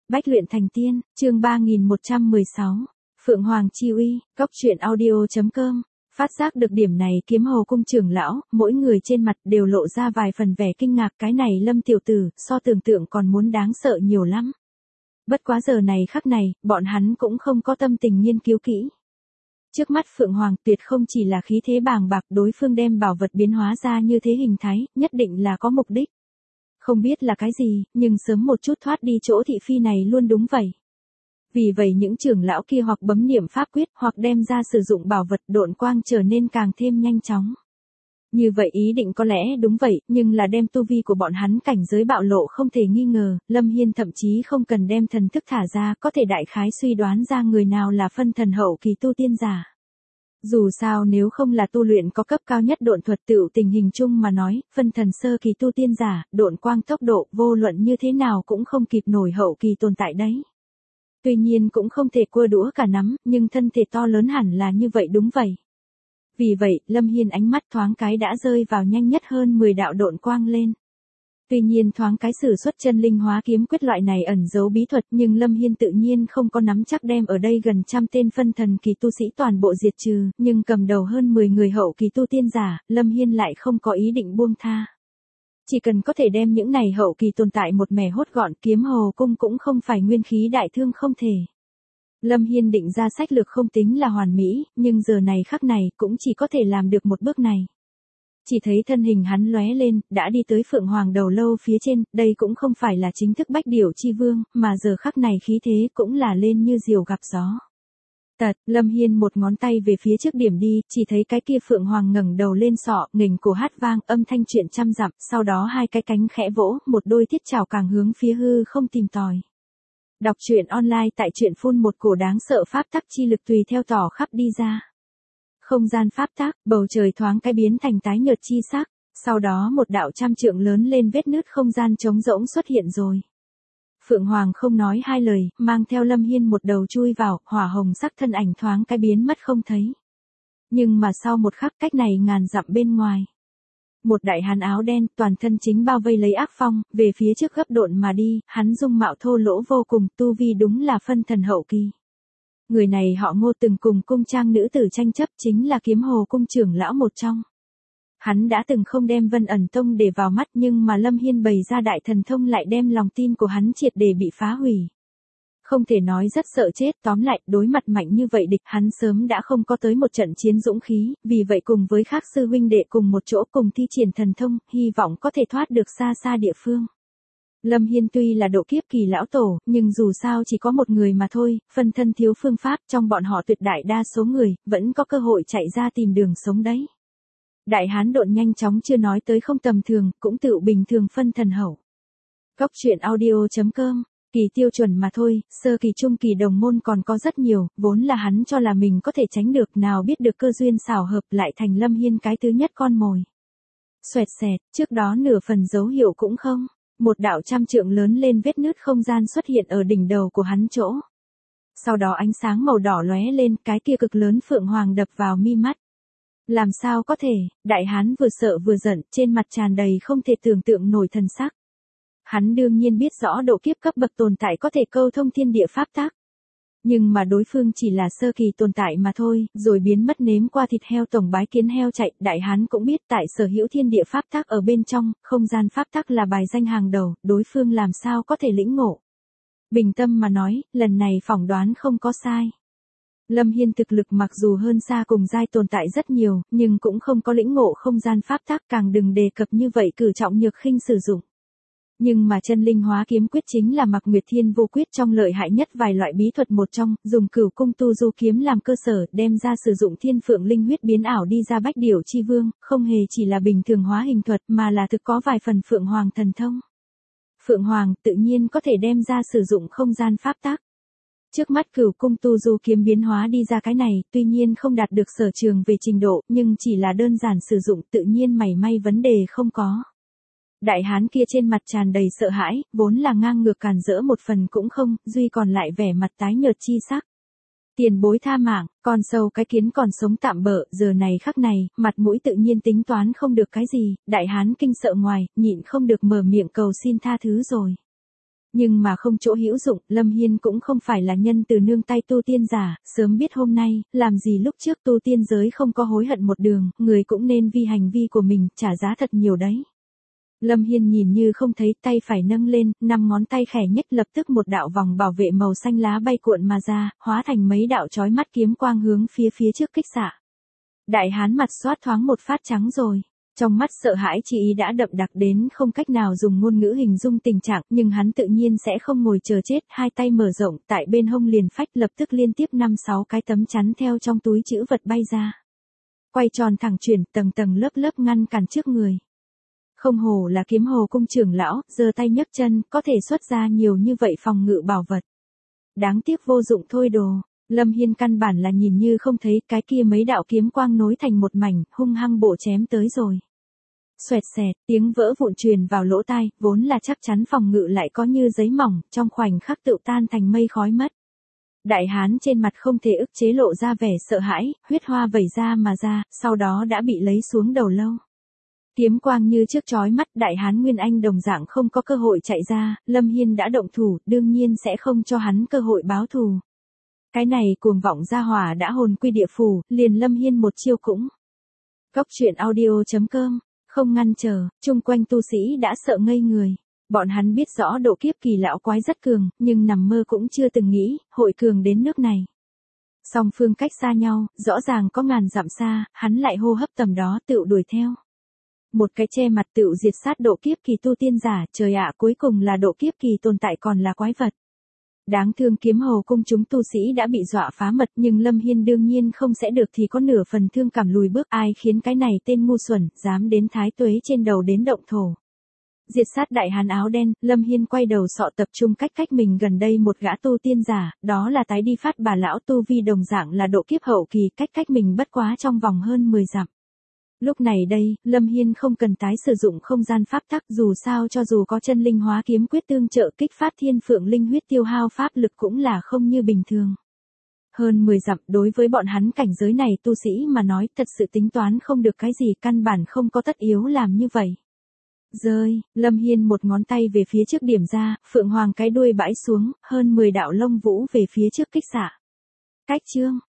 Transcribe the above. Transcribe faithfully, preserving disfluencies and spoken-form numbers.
Bách luyện thành tiên, chương ba nghìn một trăm mười sáu. Phượng Hoàng chi uy, cốc truyện audio.com. Phát giác được điểm này, Kiếm Hồ cung trưởng lão, mỗi người trên mặt đều lộ ra vài phần vẻ kinh ngạc, cái này Lâm tiểu tử, so tưởng tượng còn muốn đáng sợ nhiều lắm. Bất quá giờ này khắc này, bọn hắn cũng không có tâm tình nghiên cứu kỹ. Trước mắt Phượng Hoàng tuyệt không chỉ là khí thế bàng bạc, đối phương đem bảo vật biến hóa ra như thế hình thái, nhất định là có mục đích. Không biết là cái gì, nhưng sớm một chút thoát đi chỗ thị phi này luôn đúng vậy. Vì vậy những trưởng lão kia hoặc bấm niệm pháp quyết hoặc đem ra sử dụng bảo vật độn quang trở nên càng thêm nhanh chóng. Như vậy ý định có lẽ đúng vậy, nhưng là đem tu vi của bọn hắn cảnh giới bạo lộ không thể nghi ngờ, Lâm Hiên thậm chí không cần đem thần thức thả ra có thể đại khái suy đoán ra người nào là phân thần hậu kỳ tu tiên giả. Dù sao nếu không là tu luyện có cấp cao nhất độn thuật tựu tình hình chung mà nói, phân thần sơ kỳ tu tiên giả, độn quang tốc độ vô luận như thế nào cũng không kịp nổi hậu kỳ tồn tại đấy. Tuy nhiên cũng không thể cua đũa cả nắm, nhưng thân thể to lớn hẳn là như vậy đúng vậy. Vì vậy, Lâm Hiên ánh mắt thoáng cái đã rơi vào nhanh nhất hơn mười đạo độn quang lên. Tuy nhiên thoáng cái sử xuất chân linh hóa kiếm quyết loại này ẩn giấu bí thuật, nhưng Lâm Hiên tự nhiên không có nắm chắc đem ở đây gần trăm tên phân thần kỳ tu sĩ toàn bộ diệt trừ, nhưng cầm đầu hơn mười người hậu kỳ tu tiên giả, Lâm Hiên lại không có ý định buông tha. Chỉ cần có thể đem những này hậu kỳ tồn tại một mẻ hốt gọn, Kiếm Hồ cung cũng không phải nguyên khí đại thương không thể. Lâm Hiên định ra sách lược không tính là hoàn mỹ, nhưng giờ này khắc này cũng chỉ có thể làm được một bước này. Chỉ thấy thân hình hắn lóe lên, đã đi tới Phượng Hoàng đầu lâu phía trên, đây cũng không phải là chính thức Bách Điểu Chi Vương, mà giờ khắc này khí thế cũng là lên như diều gặp gió. Tật, Lâm Hiên một ngón tay về phía trước điểm đi, chỉ thấy cái kia Phượng Hoàng ngẩng đầu lên sọ, nghềnh cổ hát vang, âm thanh chuyện trăm dặm, sau đó hai cái cánh khẽ vỗ, một đôi thiết chảo càng hướng phía hư không tìm tòi. Đọc truyện online tại truyện phun một cổ đáng sợ pháp tắc chi lực tùy theo tỏ khắp đi ra. Không gian pháp tắc, bầu trời thoáng cái biến thành tái nhợt chi sắc, sau đó một đạo trăm trượng lớn lên vết nứt không gian trống rỗng xuất hiện rồi. Phượng Hoàng không nói hai lời, mang theo Lâm Hiên một đầu chui vào, hỏa hồng sắc thân ảnh thoáng cái biến mất không thấy. Nhưng mà sau một khắc cách này ngàn dặm bên ngoài. Một đại hán áo đen, toàn thân chính bao vây lấy ác phong, về phía trước gấp độn mà đi, hắn dung mạo thô lỗ vô cùng, tu vi đúng là phân thần hậu kỳ. Người này họ Ngô từng cùng cung trang nữ tử tranh chấp, chính là Kiếm Hồ cung trưởng lão một trong. Hắn đã từng không đem Vân Ẩn Tông để vào mắt, nhưng mà Lâm Hiên bày ra đại thần thông lại đem lòng tin của hắn triệt để bị phá hủy. Không thể nói rất sợ chết, tóm lại, đối mặt mạnh như vậy địch, hắn sớm đã không có tới một trận chiến dũng khí, vì vậy cùng với khác sư huynh đệ cùng một chỗ cùng thi triển thần thông, hy vọng có thể thoát được xa xa địa phương. Lâm Hiên tuy là độ kiếp kỳ lão tổ, nhưng dù sao chỉ có một người mà thôi, phân thân thiếu phương pháp, trong bọn họ tuyệt đại đa số người, vẫn có cơ hội chạy ra tìm đường sống đấy. Đại hán độn nhanh chóng chưa nói tới không tầm thường, cũng tự bình thường phân thần hậu. Cốc truyện audio.com. Kỳ tiêu chuẩn mà thôi, sơ kỳ trung kỳ đồng môn còn có rất nhiều, vốn là hắn cho là mình có thể tránh được, nào biết được cơ duyên xảo hợp lại thành Lâm Hiên cái thứ nhất con mồi. Xoẹt xẹt, trước đó nửa phần dấu hiệu cũng không, một đạo trăm trượng lớn lên vết nứt không gian xuất hiện ở đỉnh đầu của hắn chỗ. Sau đó ánh sáng màu đỏ lóe lên, cái kia cực lớn Phượng Hoàng đập vào mi mắt. Làm sao có thể, đại hán vừa sợ vừa giận, trên mặt tràn đầy không thể tưởng tượng nổi thần sắc. Hắn đương nhiên biết rõ độ kiếp cấp bậc tồn tại có thể câu thông thiên địa pháp tắc. Nhưng mà đối phương chỉ là sơ kỳ tồn tại mà thôi, rồi biến mất nếm qua thịt heo tổng bái kiến heo chạy, đại hán cũng biết tại sở hữu thiên địa pháp tắc ở bên trong, không gian pháp tắc là bài danh hàng đầu, đối phương làm sao có thể lĩnh ngộ. Bình tâm mà nói, lần này phỏng đoán không có sai. Lâm Hiên thực lực mặc dù hơn xa cùng giai tồn tại rất nhiều, nhưng cũng không có lĩnh ngộ không gian pháp tắc, càng đừng đề cập như vậy cử trọng nhược khinh sử dụng. Nhưng mà chân linh hóa kiếm quyết chính là Mạc Nguyệt Thiên vô quyết trong lợi hại nhất vài loại bí thuật một trong, dùng Cửu cung tu du kiếm làm cơ sở, đem ra sử dụng thiên phượng linh huyết biến ảo đi ra Bách Điểu Chi Vương, không hề chỉ là bình thường hóa hình thuật mà là thực có vài phần Phượng Hoàng thần thông. Phượng Hoàng tự nhiên có thể đem ra sử dụng không gian pháp tắc. Trước mắt Cửu cung tu du kiếm biến hóa đi ra cái này, tuy nhiên không đạt được sở trường về trình độ, nhưng chỉ là đơn giản sử dụng tự nhiên mảy may vấn đề không có. Đại hán kia trên mặt tràn đầy sợ hãi, vốn là ngang ngược càn rỡ một phần cũng không, duy còn lại vẻ mặt tái nhợt chi sắc. Tiền bối tha mạng, con sâu cái kiến còn sống tạm bợ, giờ này khắc này, mặt mũi tự nhiên tính toán không được cái gì, đại hán kinh sợ ngoài, nhịn không được mở miệng cầu xin tha thứ rồi. Nhưng mà không chỗ hữu dụng, Lâm Hiên cũng không phải là nhân từ nương tay tu tiên giả, sớm biết hôm nay, làm gì lúc trước tu tiên giới không có hối hận một đường, người cũng nên vì hành vi của mình, trả giá thật nhiều đấy. Lâm Hiên nhìn như không thấy, tay phải nâng lên, năm ngón tay khẽ nhếch, lập tức một đạo vòng bảo vệ màu xanh lá bay cuộn mà ra, hóa thành mấy đạo chói mắt kiếm quang hướng phía phía trước kích xạ. Đại hán mặt xoát thoáng một phát trắng rồi. Trong mắt sợ hãi chi ý đã đậm đặc đến không cách nào dùng ngôn ngữ hình dung tình trạng, nhưng hắn tự nhiên sẽ không ngồi chờ chết, hai tay mở rộng, tại bên hông liền phách, lập tức liên tiếp năm sáu cái tấm chắn theo trong túi trữ vật bay ra. Quay tròn thẳng chuyển, tầng tầng lớp lớp ngăn cản trước người. Không hổ là Kiếm Hồ cung trưởng lão, giơ tay nhấc chân, có thể xuất ra nhiều như vậy phòng ngự bảo vật. Đáng tiếc vô dụng thôi đồ. Lâm Hiên căn bản là nhìn như không thấy, cái kia mấy đạo kiếm quang nối thành một mảnh, hung hăng bộ chém tới rồi. Xoẹt xẹt, tiếng vỡ vụn truyền vào lỗ tai, vốn là chắc chắn phòng ngự lại có như giấy mỏng, trong khoảnh khắc tự tan thành mây khói mất. Đại hán trên mặt không thể ức chế lộ ra vẻ sợ hãi, huyết hoa vẩy ra mà ra, sau đó đã bị lấy xuống đầu lâu. Kiếm quang như trước chói mắt, đại hán Nguyên Anh đồng dạng không có cơ hội chạy ra, Lâm Hiên đã động thủ, đương nhiên sẽ không cho hắn cơ hội báo thù. Cái này cuồng vọng gia hỏa đã hồn quy địa phủ, liền Lâm Hiên một chiêu cũng. Góc truyện audio chấm com, không ngăn trở, chung quanh tu sĩ đã sợ ngây người. Bọn hắn biết rõ độ kiếp kỳ lão quái rất cường, nhưng nằm mơ cũng chưa từng nghĩ, hội cường đến nước này. Song phương cách xa nhau, rõ ràng có ngàn dặm xa, hắn lại hô hấp tầm đó tựu đuổi theo. Một cái che mặt tựu diệt sát độ kiếp kỳ tu tiên giả, trời ạ, cuối cùng là độ kiếp kỳ tồn tại còn là quái vật. Đáng thương Kiếm Hồ cung chúng tu sĩ đã bị dọa phá mật, nhưng Lâm Hiên đương nhiên không sẽ được thì có nửa phần thương cảm lùi bước, ai khiến cái này tên ngu xuẩn, dám đến thái tuế trên đầu đến động thổ. Diệt sát đại hán áo đen, Lâm Hiên quay đầu sọ tập trung cách cách mình gần đây một gã tu tiên giả, đó là tái đi phát bà lão tu vi đồng dạng là độ kiếp hậu kỳ, cách cách mình bất quá trong vòng hơn mười dặm. Lúc này đây, Lâm Hiên không cần tái sử dụng không gian pháp tắc, dù sao cho dù có chân linh hóa kiếm quyết tương trợ kích phát thiên phượng linh huyết tiêu hao pháp lực cũng là không như bình thường. Hơn mười dặm đối với bọn hắn cảnh giới này tu sĩ mà nói thật sự tính toán không được cái gì, căn bản không có tất yếu làm như vậy. Rơi, Lâm Hiên một ngón tay về phía trước điểm ra, phượng hoàng cái đuôi bãi xuống, hơn mười đạo lông vũ về phía trước kích xạ. Cách chương.